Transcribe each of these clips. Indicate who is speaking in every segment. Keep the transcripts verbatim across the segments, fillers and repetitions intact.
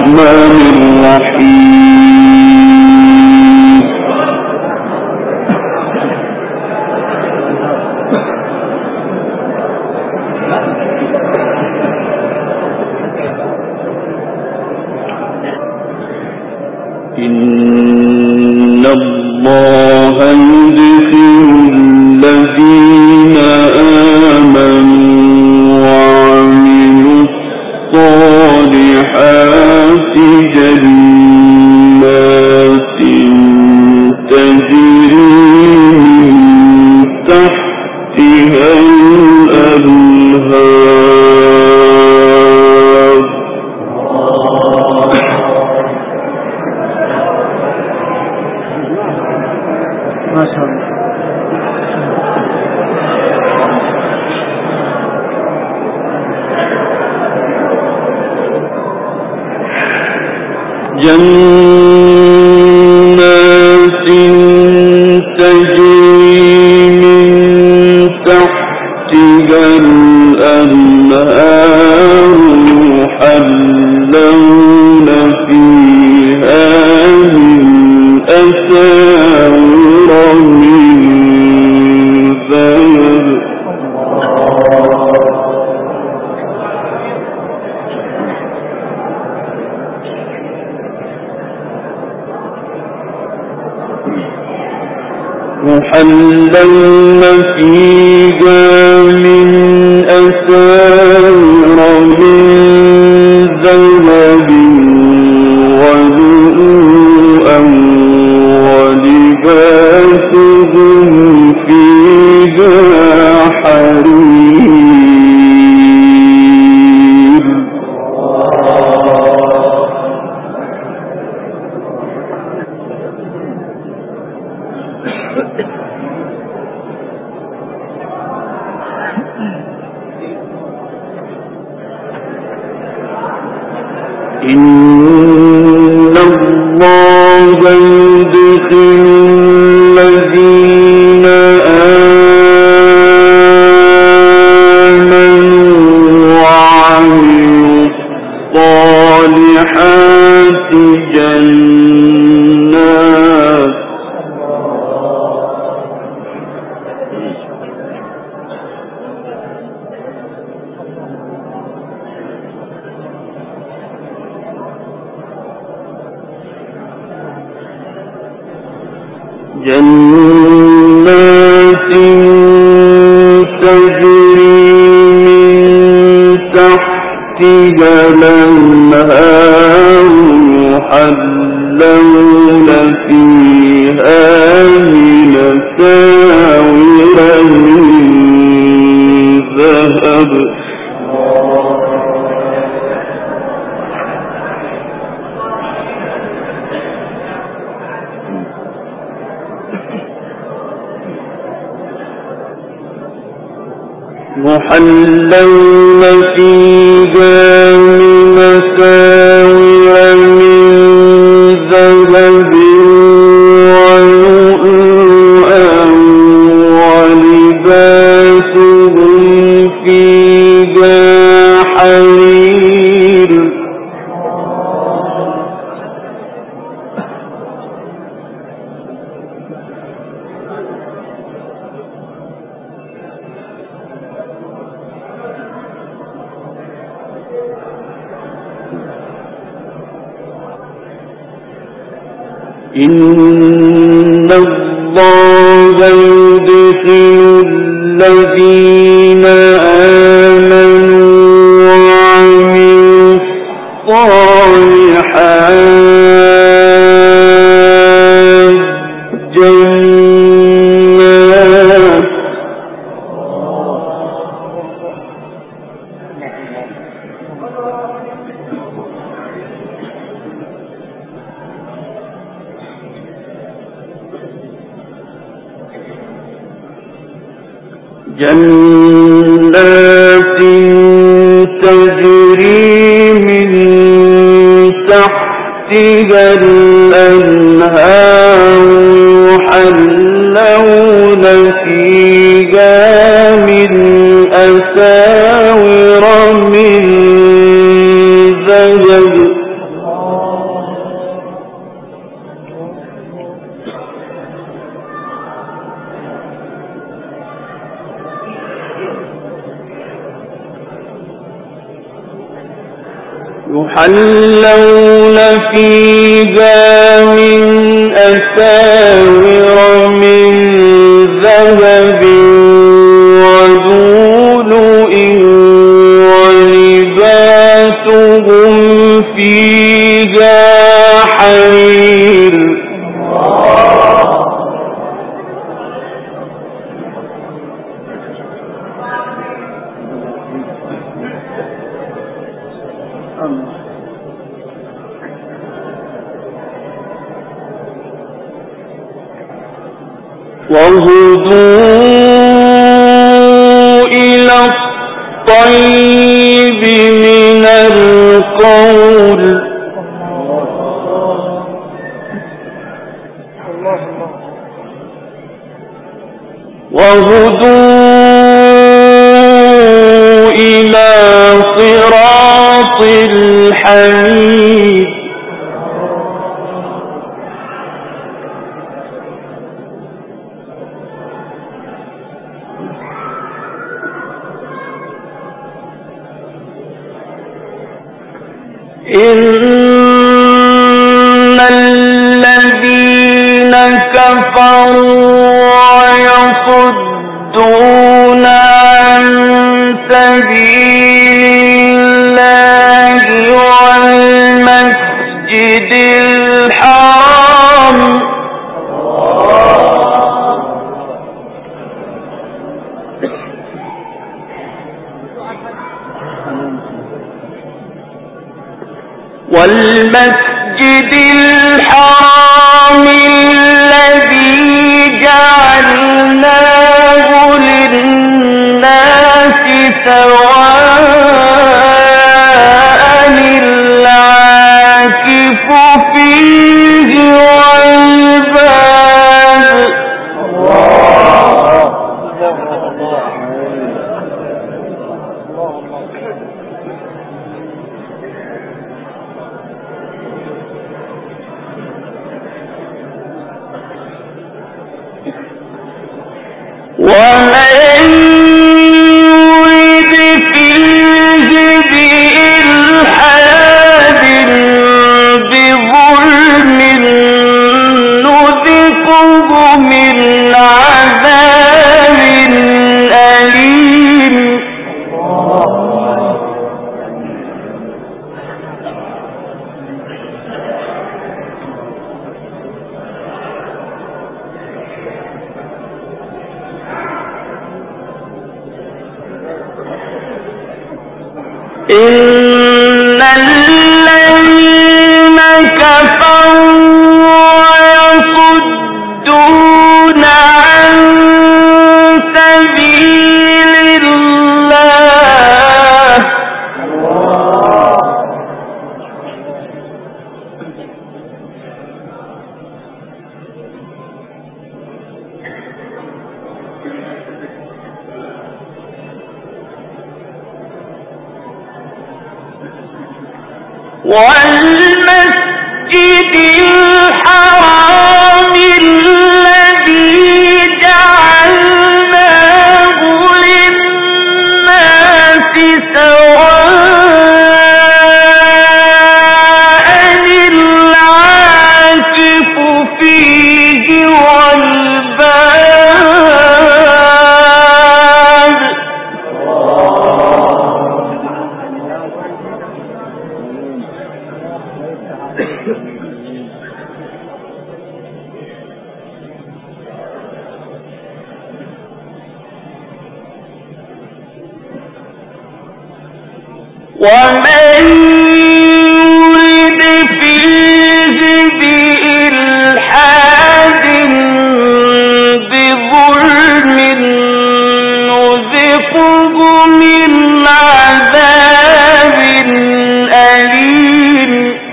Speaker 1: الرحمن الرحيم إن الله يدخل الذين آمنوا وعملوا الصالحات جنات تجري من تحتها الأنهار ما شاء الله. جنات تجري من تحتها الأنهار يحلون فيها من أساور من ذهب يحلون فيها من أساور من ذهب ولؤلؤا ولباسهم فيها حرير إن الله يدخل الذين آمنوا وعملوا الصالحات جنات جنات تجري من تحتها الأنهار يحلون فيها من أساور من ذهب يحلون فيها من أساور من ذهب ولؤلؤا ولباسهم فيها حرير إن الله يدخل الذين آمنوا وعملوا الصالحات جنات جنات تجري من تحتها الأنهار يحلون فيها من أساور من ذهب يحلون فيها من أساور من ذهب ولؤلؤ ولباسهم فيها حرير. وهدوا إلى الطيب من القول وهدوا إلى صراط الحميد. إن الذين كفروا ويصدون عن سبيل الله والمسجد الحرام والمسجد الحرام الذي جعلناه للناس سواء العاكف فيه والباد. ومن يرد فيه بإلحاد بظلم نذقه من عذاب أليم. إن الذين كفروا ويصدون عن سبيل الله والمسجد الحرام الذي جعلناه للناس سواء العاكف فيه والباد. ومن يرد فيه بإلحاد بظلم نذقه من عذاب أليم.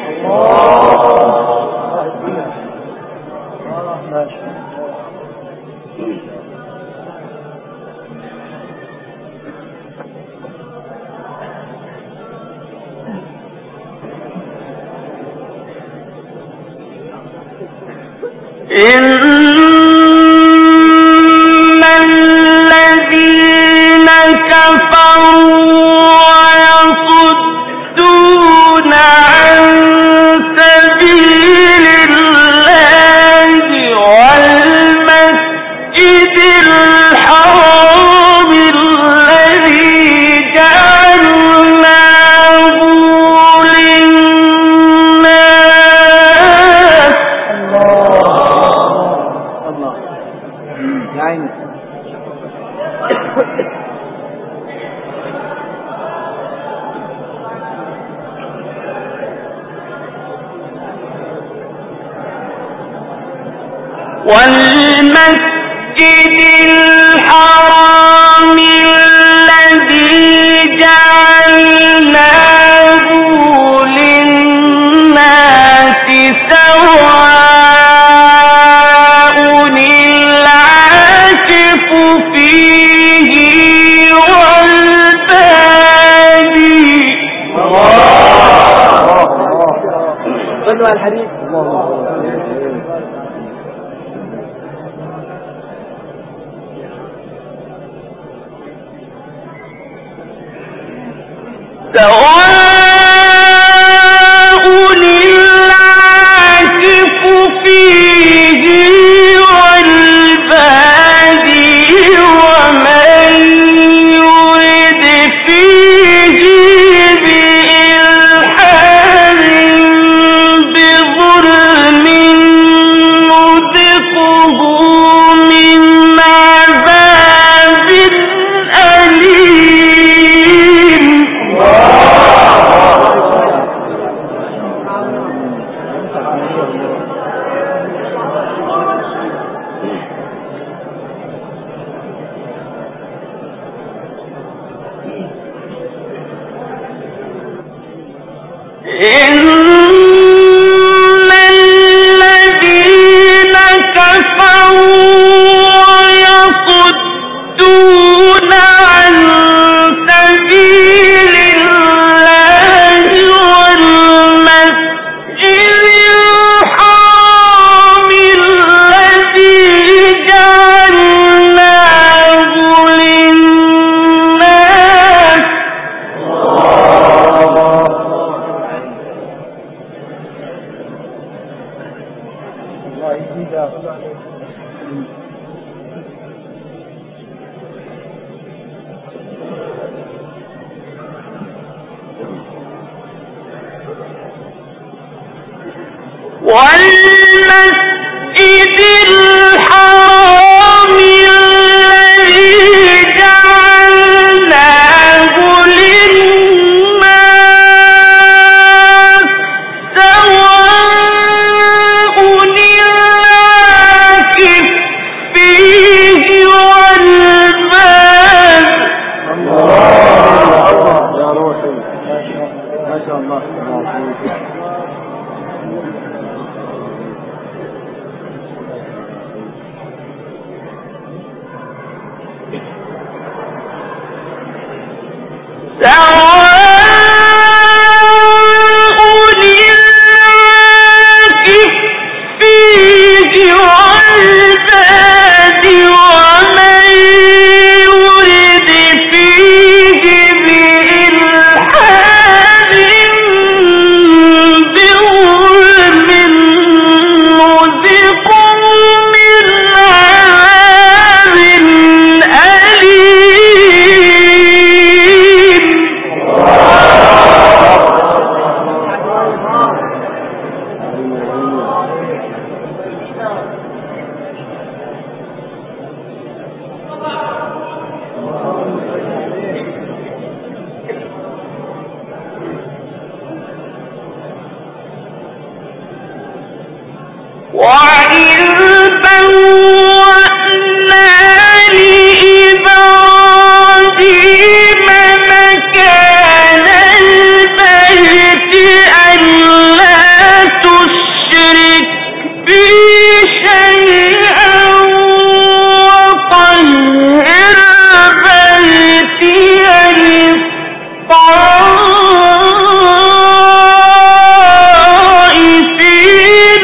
Speaker 1: إن الذين كفروا ويصدون والمسجد الحرام الذي جعلناه للناس سواء العاكف فيه والبادي.
Speaker 2: صلوا على الحديث.
Speaker 1: سواء العاكف فيه والبادي ومن يرد فيه بإلحاد بظلم نذقه من عذاب أليم. إن الذين كفروا ويصدون عن سبيل الله والمسجد الحرام الذي جعلناه للناس والمسجد الحرام الذي جعلناه للناس سواء العاكف فيه والباد.
Speaker 2: يا روحي ما شاء الله. وإذ بوأنا لإبراهيم مكان البيت ألا تشرك بي شيئا وطهر بيتي للطائفين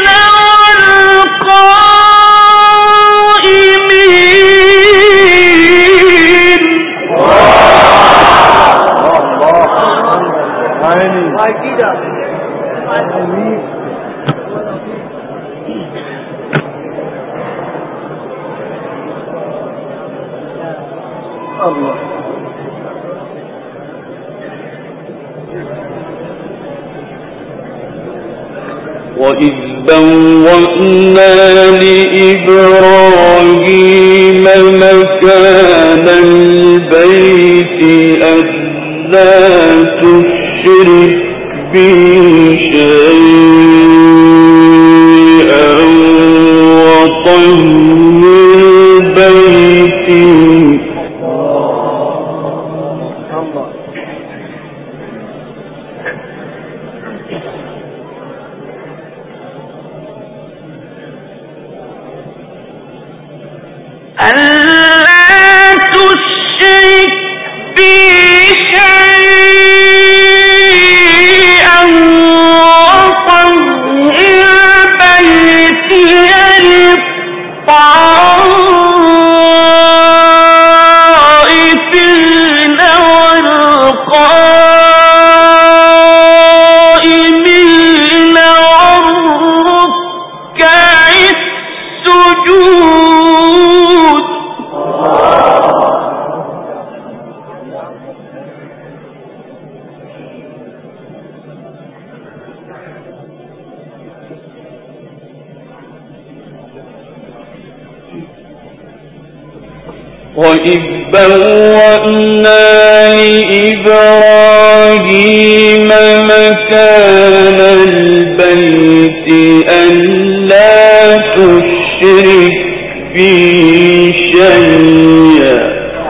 Speaker 2: والقائمين. الله.
Speaker 1: وإذ بوأنا لإبراهيم مكان البيت ألا تشرك بي شيئا وطهر وإذ بوأنا لإبراهيم مكان البيت ألا تشرك بي شيئا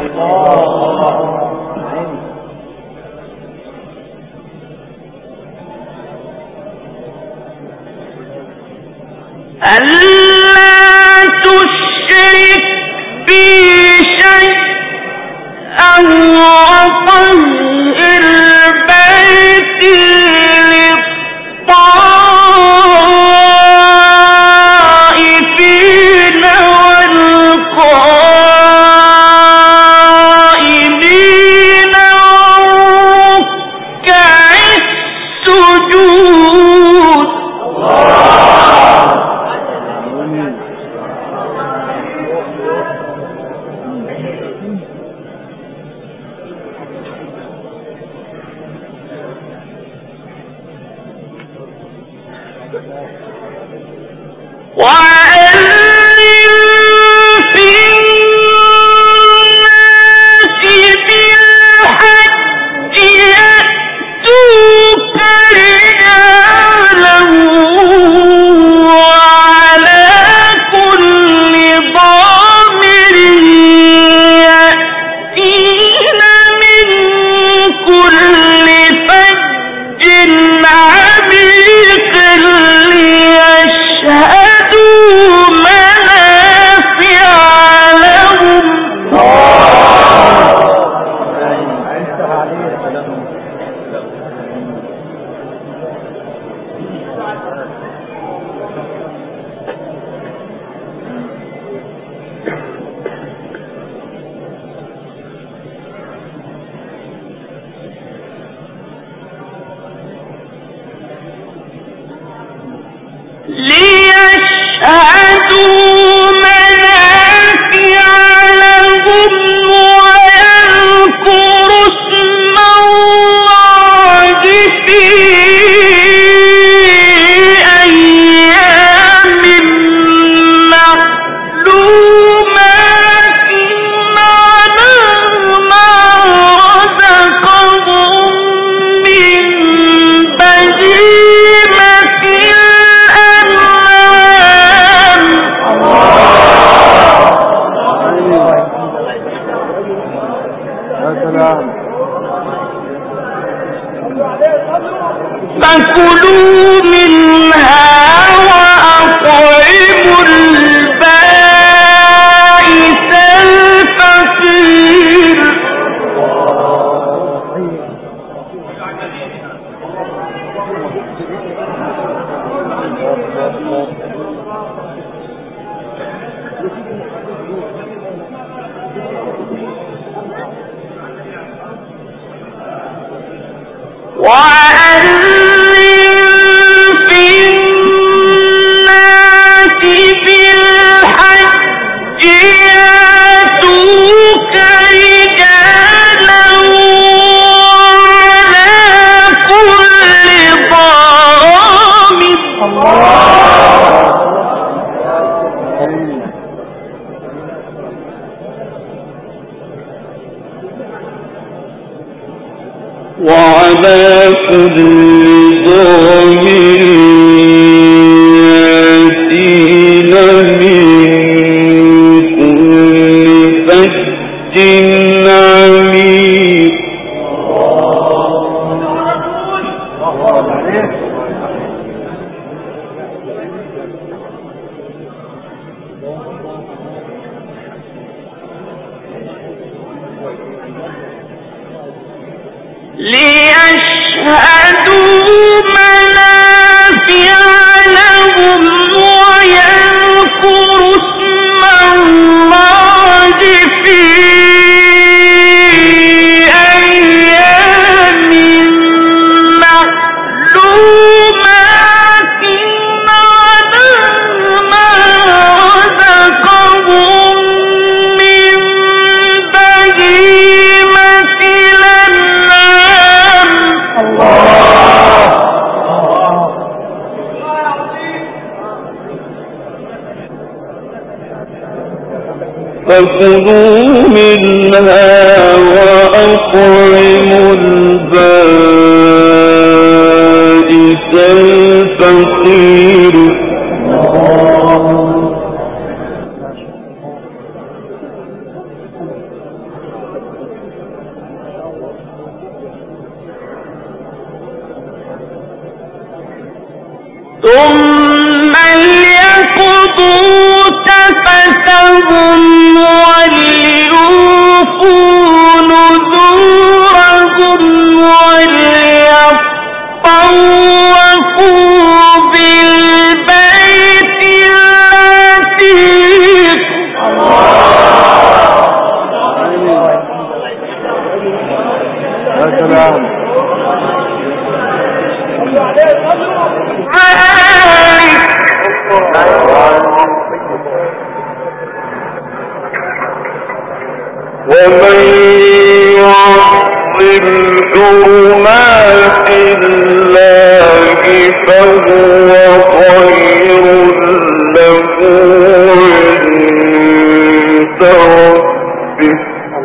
Speaker 2: فكلوا منها وأطعموا البائس الفقير وأذن في الناس بالحج يأتوك رجالا وعلى كل ضامر
Speaker 1: وعلى كل ضامر يأتين من فكلوا منها وأطعموا البائس الفقير
Speaker 2: ثم ليقضوا تفتهم وليوفوا نذورهم وليطوفوا بالبيت العتيق.
Speaker 3: يا سلام.
Speaker 1: ومن يعظم حرمات الله فهو خير له عند ربه.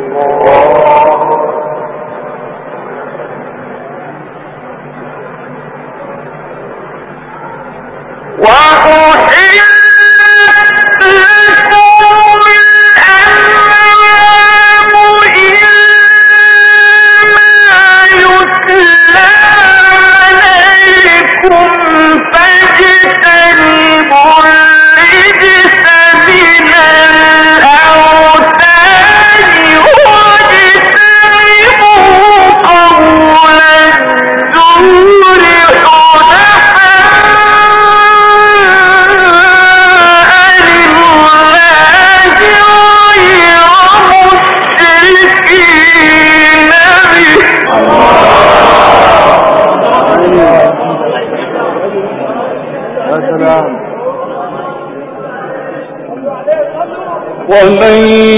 Speaker 1: ومن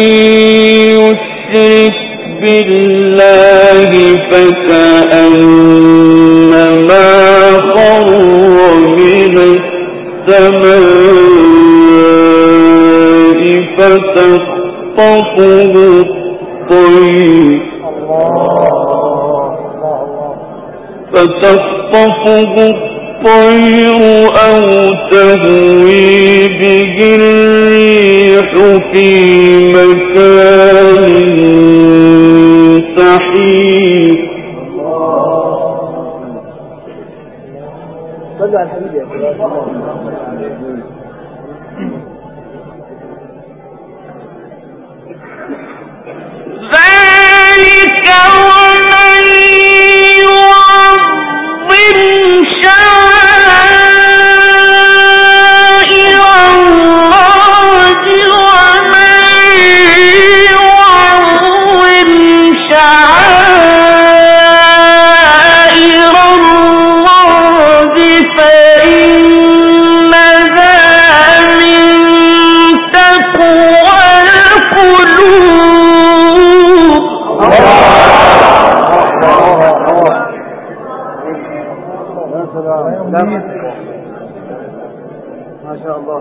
Speaker 1: يشرك بالله فكأنما خر من السماء فتخطفه الطير فتخطفه الطير أو تهوي به الريح في مكان سحيق.
Speaker 3: صلوا على الحبيب يا
Speaker 2: ذلك ومن يعظم شعائر الله ومن يعظم شعائر الله فإنها من تقوى القلوب.
Speaker 3: ما شاء الله.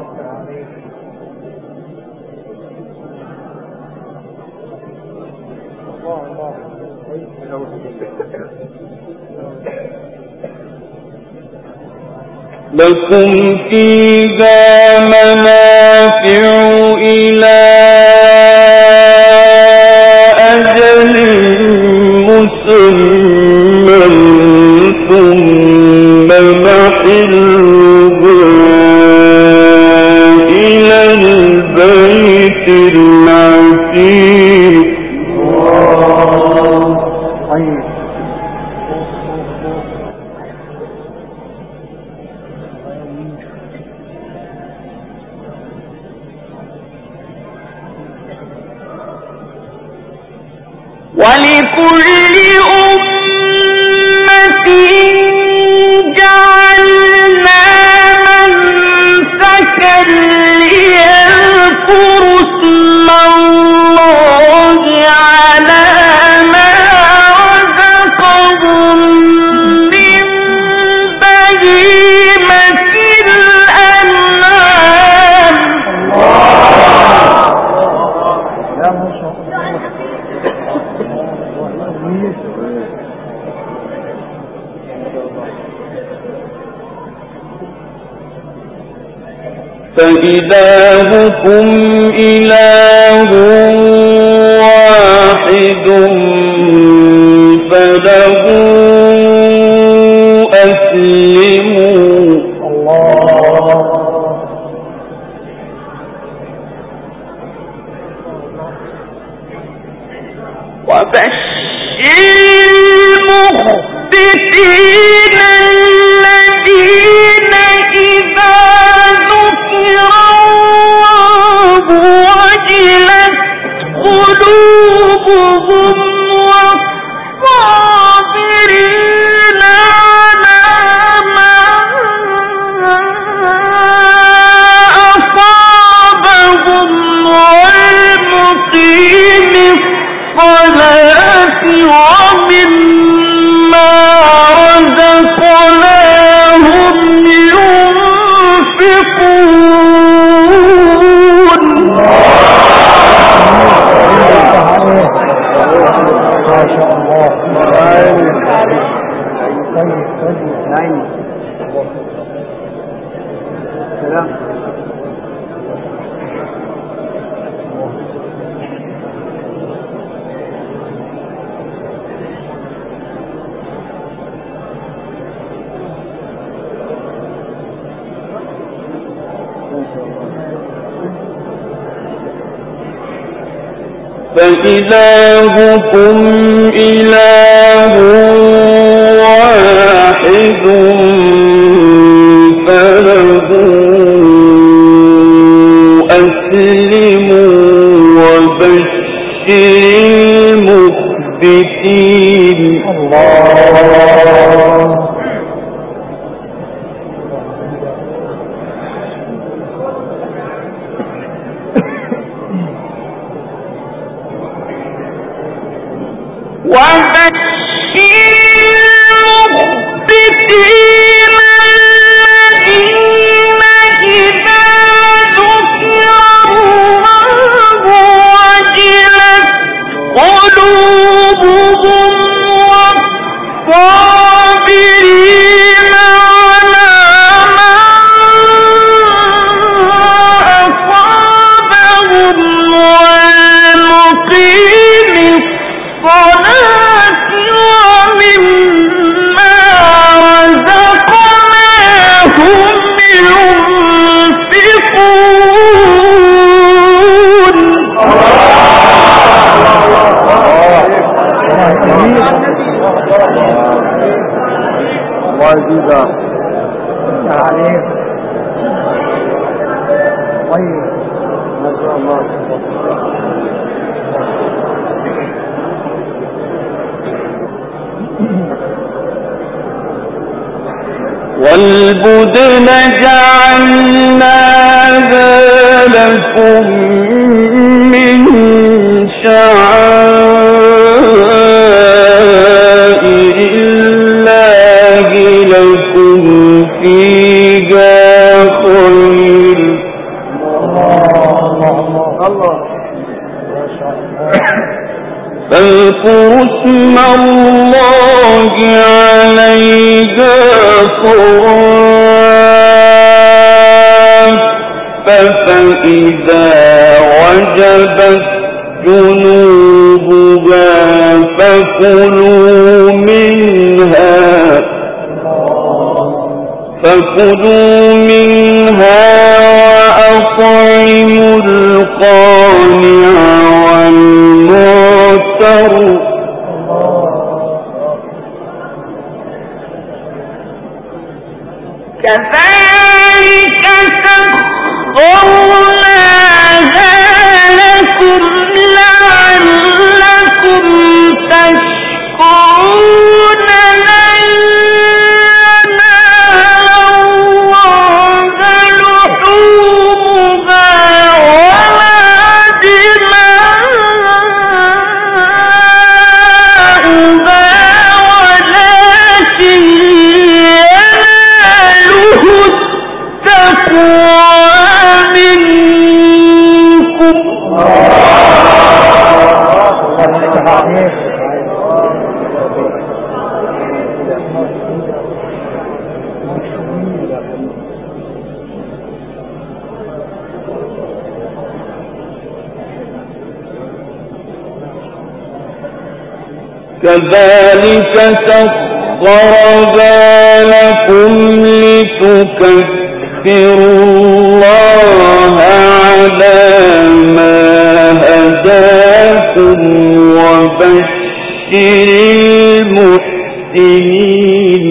Speaker 1: لكم فيها منافع إلى أجل مسمى مسمى ثم محلها إلى البيت العتيق.
Speaker 2: ولكل أمة جعلنا منسكا ليذكروا اسم الله على ما رزقهم من بهيمة الأنعام.
Speaker 1: فإلهكم إله واحد فله أسلموا.
Speaker 2: وبشر المخبتين الذين إذا ذكر الله وجلت قلوبهم والصابرين على ما أصابهم والمقيم الصلاة ومما رزقناهم ينفقون.
Speaker 3: ما شاء الله. سلام.
Speaker 1: فإلهكم إله واحد فله أسلموا وبشر المخبتين. الله
Speaker 2: وبشر المخبتين الذين إذا ذكر الله وجلت قلوبهم والصابرين على ما أصابهم والمقيم الصلاة ومما رزقناهم ينفقون.
Speaker 3: الله يزيدك عليك. طيب ما شاء الله.
Speaker 1: والبدن جعلناها لكم من شعائر الله لكم فيها خير. فاذكروا اسم الله عليها صواف فإذا وجبت جنوبها فكلوا فكلوا منها وأطعموا القانع والمعتر
Speaker 2: كذلك سخرناها لكم لعلكم تشكرون لن ينال لحومها ولا دماؤها ولكن يناله التقوى منكم.
Speaker 1: كذلك سخرها لكم لتكبروا الله على ما هداكم وبشر المحسنين.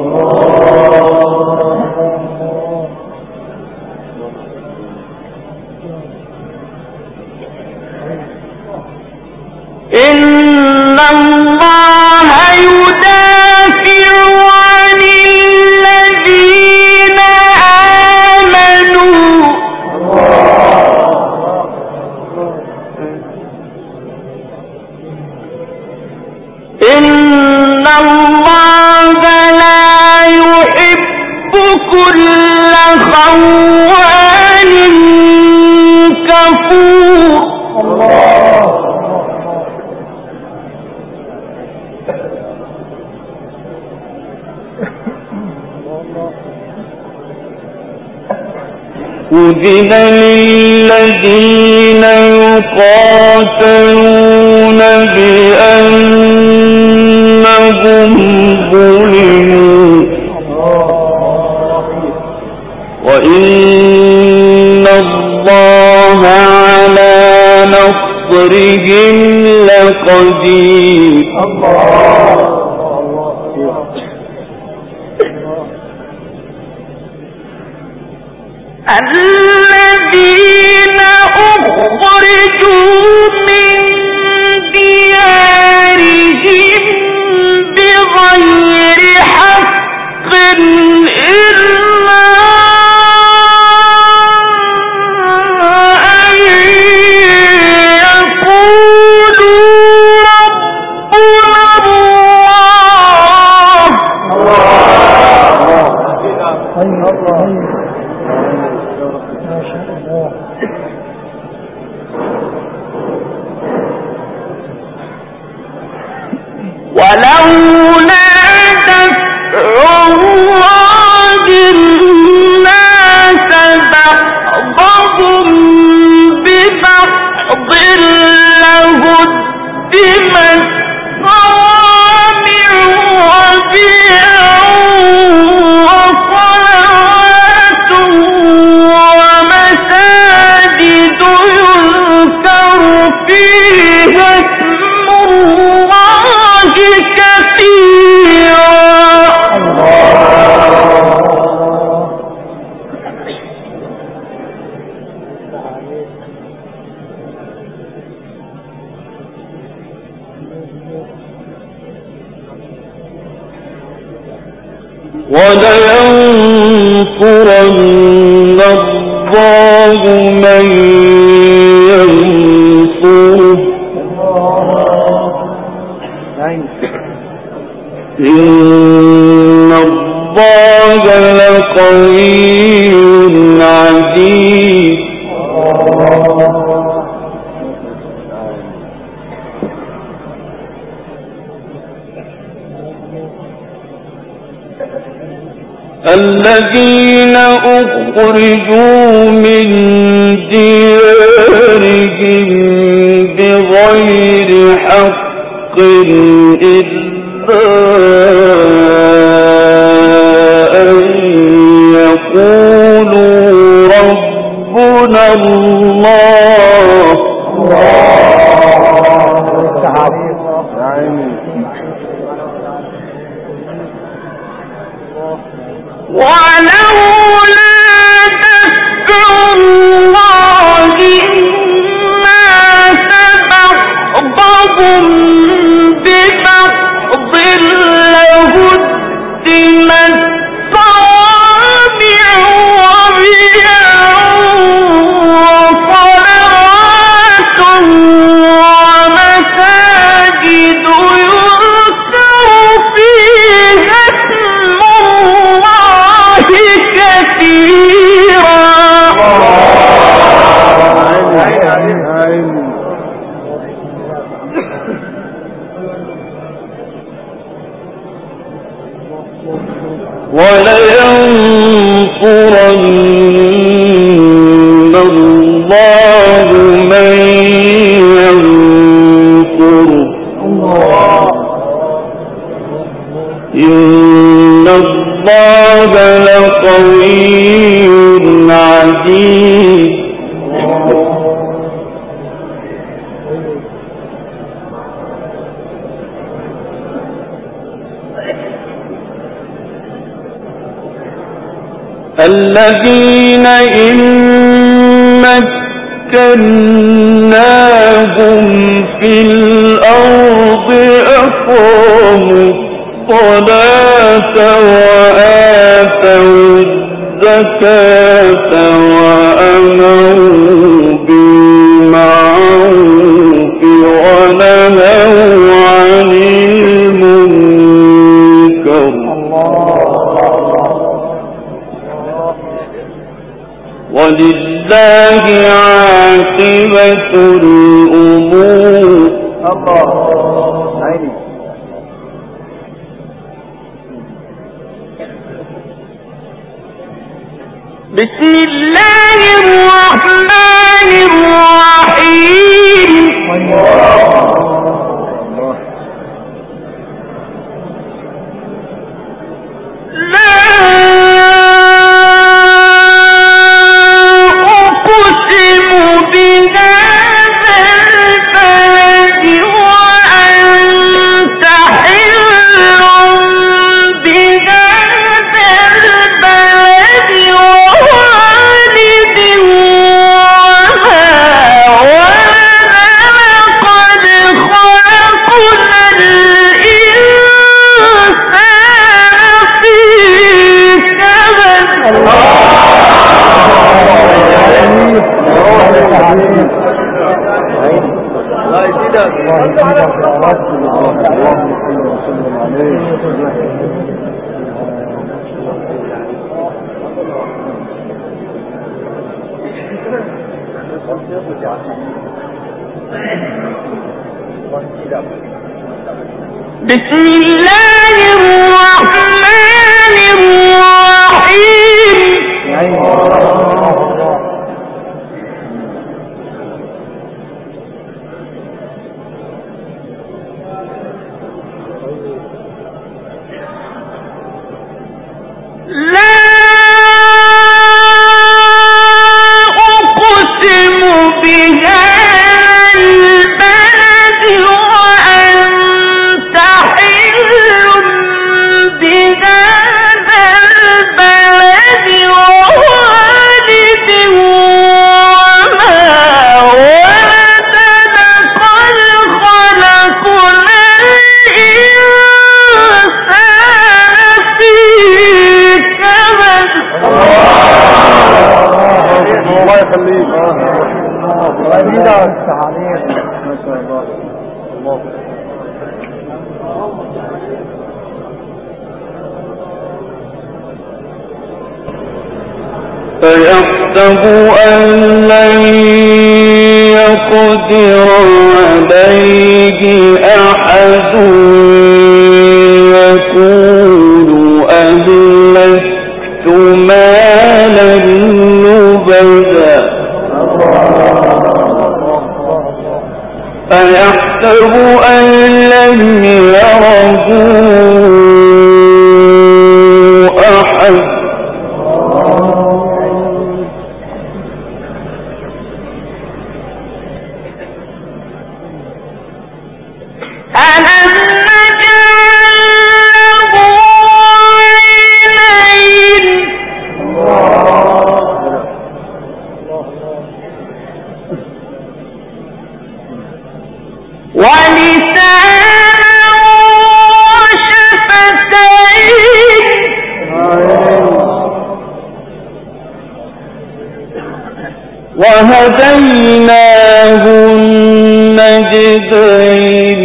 Speaker 2: إن الله يدافع عن الذين آمنوا إن الله لا يحب كل خوان كفور.
Speaker 1: أذن للذين يقاتلون بأنهم ظلموا وإن الله على نصرهم لقدير.
Speaker 2: الذين أخرجوا من ديارهم بغير حق إلا أن يقولوا ربنا الله. ولولا دفع الله الناس بعضهم ببعض لهدمت صوامع وبيع وصلوات ومساجد يذكر فيها اسم الله كثيرا.
Speaker 1: ولينصرن الله من ينصره إن الله لقوي عزيز. الذين أخرجوا من ديارهم بغير حق إلا أن الله
Speaker 2: ولولا دفع الله الناس بعضهم ببعض لهدمت صوامع وبيع وصلوات ومساجد يذكر فيها اسم الله كثيرا
Speaker 1: ولينصرن الله من ينصره إن الله لقوي عزيز الذين إن مكناهم في الأرض أقاموا الصلاة وآتوا الزكاة وأمروا بالمعروف ونهوا عن المنكر ولله عاقبة الأمور.
Speaker 2: بسم الله الرحمن الرحيم لا أقسم بهذا البلد وأنت حل بهذا البلد ووالد وما ولد لقد خلقنا الإنسان في كبد. بسم الله الرحمن الرحيم لا أقسم بهذا البلد وأنت حل بهذا البلد ووالد وما ولد لقد خلقنا الإنسان في كبد.
Speaker 3: الله يخليك. الله
Speaker 1: فيحسب أن لن يقدر عليه أحد يقول أهلكت مالا لبدا أيحسب أن لم يره أحد وهديناه النجدين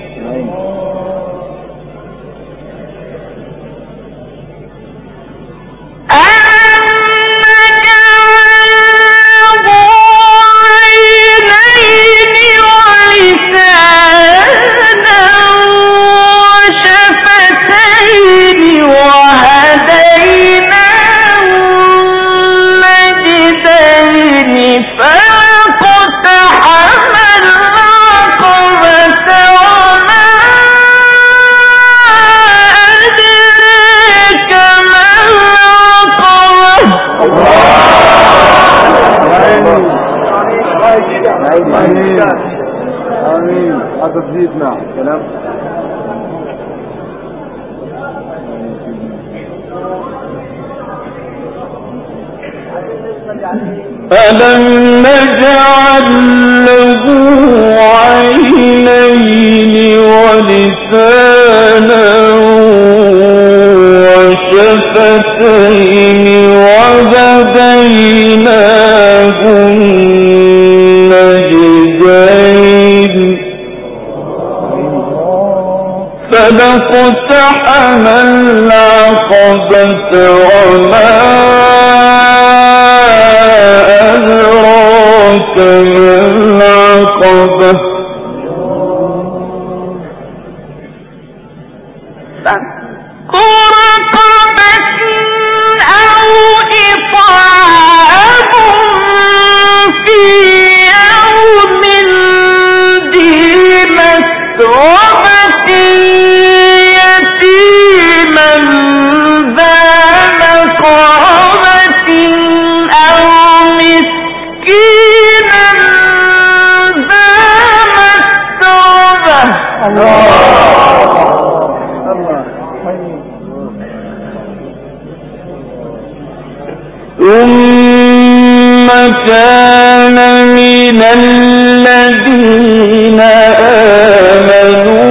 Speaker 3: آمين. حسب زيدنا كلام.
Speaker 1: ألم نجعل له عينين ولسانا وشفتين وهديناه النجدين فلاقتحم العقبة وما أدراك ما العقبة ثم كان من الذين آمنوا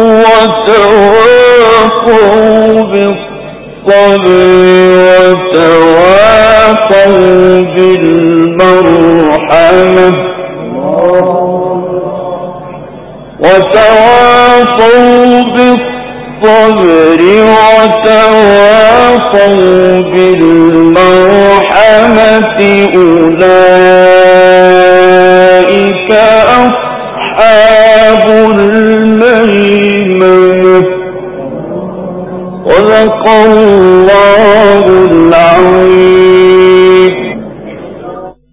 Speaker 1: وتواصوا بالصبر وتواصوا بالمرحمة وتواصوا بالصبر وتواصوا بالمرحمة أولئك أصحاب الميمنة صدق الله